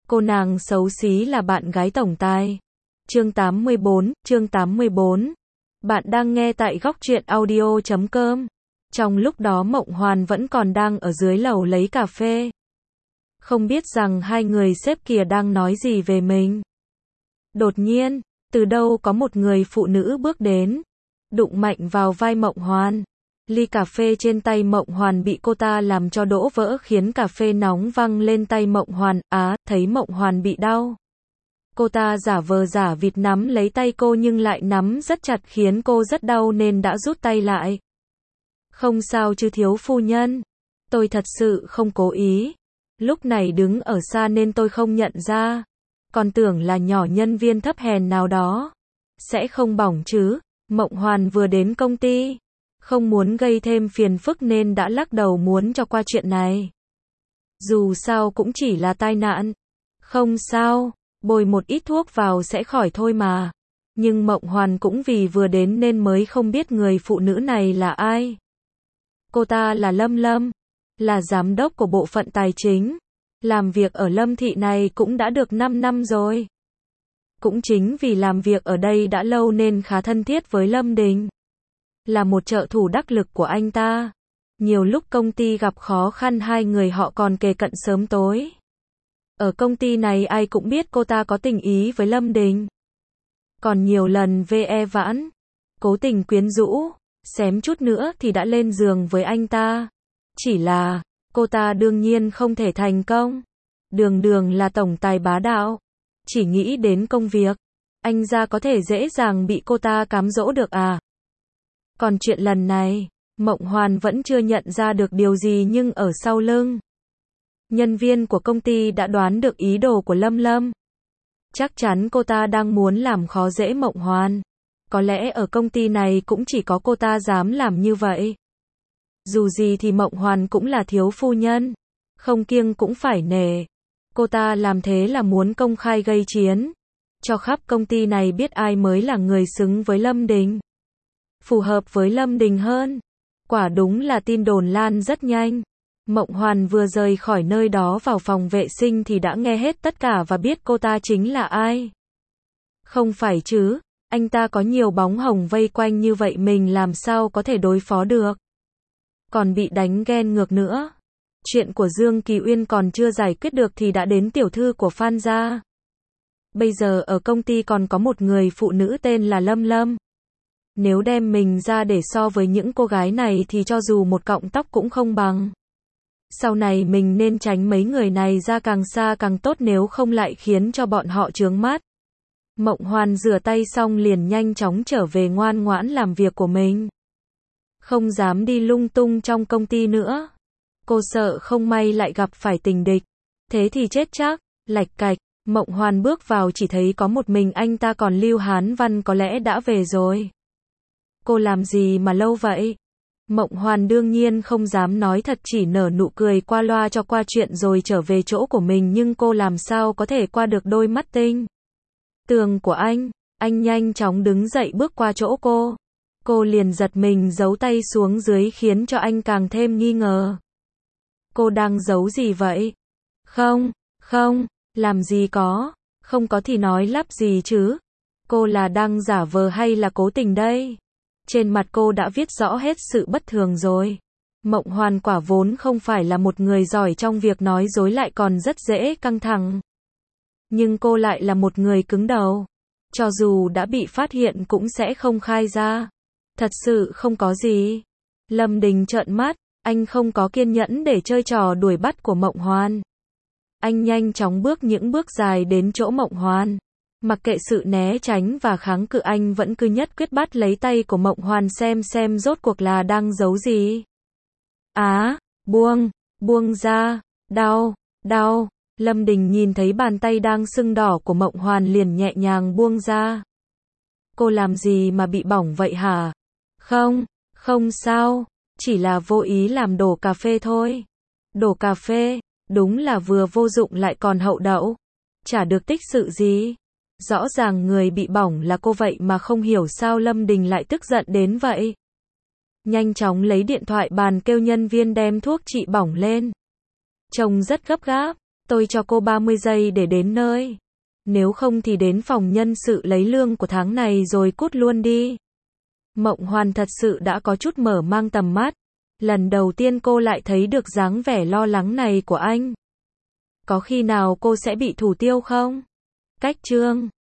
Cô nàng xấu xí là bạn gái tổng tài. Chương 84. Bạn đang nghe tại góc truyện audio.com. Trong lúc đó Mộng Hoàn vẫn còn đang ở dưới lầu lấy cà phê. Không biết rằng hai người sếp kia đang nói gì về mình. Đột nhiên, từ đâu có một người phụ nữ bước đến, đụng mạnh vào vai Mộng Hoàn. Ly cà phê trên tay Mộng Hoàn bị cô ta làm cho đổ vỡ khiến cà phê nóng văng lên tay Mộng Hoàn. Thấy Mộng Hoàn bị đau, cô ta giả vờ giả vịt nắm lấy tay cô nhưng lại nắm rất chặt khiến cô rất đau nên đã rút tay lại. Không sao chứ thiếu phu nhân, tôi thật sự không cố ý. Lúc này đứng ở xa nên tôi không nhận ra. Còn tưởng là nhỏ nhân viên thấp hèn nào đó. Sẽ không bỏng chứ. Mộng Hoàn vừa đến công ty, không muốn gây thêm phiền phức nên đã lắc đầu muốn cho qua chuyện này. Dù sao cũng chỉ là tai nạn. Không sao, bồi một ít thuốc vào sẽ khỏi thôi mà. Nhưng Mộng Hoàn cũng vì vừa đến nên mới không biết người phụ nữ này là ai. Cô ta là Lâm Lâm, là giám đốc của bộ phận tài chính. Làm việc ở Lâm thị này cũng đã được 5 năm rồi. Cũng chính vì làm việc ở đây đã lâu nên khá thân thiết với Lâm Đình. Là một trợ thủ đắc lực của anh ta. Nhiều lúc công ty gặp khó khăn hai người họ còn kề cận sớm tối. Ở công ty này ai cũng biết cô ta có tình ý với Lâm Đình. Còn nhiều lần ve vãn, cố tình quyến rũ, xém chút nữa thì đã lên giường với anh ta. Chỉ là, cô ta đương nhiên không thể thành công. Đường là tổng tài bá đạo. Chỉ nghĩ đến công việc, anh ra có thể dễ dàng bị cô ta cám dỗ được à? Còn chuyện lần này, Mộng Hoàn vẫn chưa nhận ra được điều gì nhưng ở sau lưng, nhân viên của công ty đã đoán được ý đồ của Lâm Lâm. Chắc chắn cô ta đang muốn làm khó dễ Mộng Hoàn. Có lẽ ở công ty này cũng chỉ có cô ta dám làm như vậy. Dù gì thì Mộng Hoàn cũng là thiếu phu nhân, không kiêng cũng phải nể. Cô ta làm thế là muốn công khai gây chiến, cho khắp công ty này biết ai mới là người xứng với Lâm Đình, phù hợp với Lâm Đình hơn. Quả đúng là tin đồn lan rất nhanh. Mộng Hoàn vừa rời khỏi nơi đó vào phòng vệ sinh thì đã nghe hết tất cả và biết cô ta chính là ai. Không phải chứ, anh ta có nhiều bóng hồng vây quanh như vậy mình làm sao có thể đối phó được. Còn bị đánh ghen ngược nữa. Chuyện của Dương Kỳ Uyên còn chưa giải quyết được thì đã đến tiểu thư của Phan gia. Bây giờ ở công ty còn có một người phụ nữ tên là Lâm Lâm. Nếu đem mình ra để so với những cô gái này thì cho dù một cọng tóc cũng không bằng. Sau này mình nên tránh mấy người này ra càng xa càng tốt nếu không lại khiến cho bọn họ chướng mắt. Mộng Hoàn rửa tay xong liền nhanh chóng trở về ngoan ngoãn làm việc của mình. Không dám đi lung tung trong công ty nữa. Cô sợ không may lại gặp phải tình địch. Thế thì chết chắc. Lạch cạch, Mộng Hoàn bước vào chỉ thấy có một mình anh ta, còn Lưu Hán Văn có lẽ đã về rồi. Cô làm gì mà lâu vậy? Mộng Hoàn đương nhiên không dám nói thật, chỉ nở nụ cười qua loa cho qua chuyện rồi trở về chỗ của mình, nhưng cô làm sao có thể qua được đôi mắt tinh tường của anh nhanh chóng đứng dậy bước qua chỗ cô. Cô liền giật mình giấu tay xuống dưới khiến cho anh càng thêm nghi ngờ. Cô đang giấu gì vậy? Không, làm gì có, không có thì nói lắp gì chứ. Cô là đang giả vờ hay là cố tình đây? Trên mặt cô đã viết rõ hết sự bất thường rồi. Mộng Hoàn quả vốn không phải là một người giỏi trong việc nói dối, lại còn rất dễ căng thẳng. Nhưng cô lại là một người cứng đầu. Cho dù đã bị phát hiện cũng sẽ không khai ra. Thật sự không có gì. Lâm Đình trợn mắt, anh không có kiên nhẫn để chơi trò đuổi bắt của Mộng Hoàn. Anh nhanh chóng bước những bước dài đến chỗ Mộng Hoàn. Mặc kệ sự né tránh và kháng cự, anh vẫn cứ nhất quyết bắt lấy tay của Mộng Hoàn xem rốt cuộc là đang giấu gì. Buông ra, đau. Lâm Đình nhìn thấy bàn tay đang sưng đỏ của Mộng Hoàn liền nhẹ nhàng buông ra. Cô làm gì mà bị bỏng vậy hả? Không sao, chỉ là vô ý làm đổ cà phê thôi. Đổ cà phê, đúng là vừa vô dụng lại còn hậu đậu. Chả được tích sự gì. Rõ ràng người bị bỏng là cô vậy mà không hiểu sao Lâm Đình lại tức giận đến vậy. Nhanh chóng lấy điện thoại bàn kêu nhân viên đem thuốc trị bỏng lên. Trông rất gấp gáp. tôi cho cô 30 giây để đến nơi. Nếu không thì đến phòng nhân sự lấy lương của tháng này rồi cút luôn đi. Mộng Hoàn thật sự đã có chút mở mang tầm mắt. Lần đầu tiên cô lại thấy được dáng vẻ lo lắng này của anh. Có khi nào cô sẽ bị thủ tiêu không? Cách chương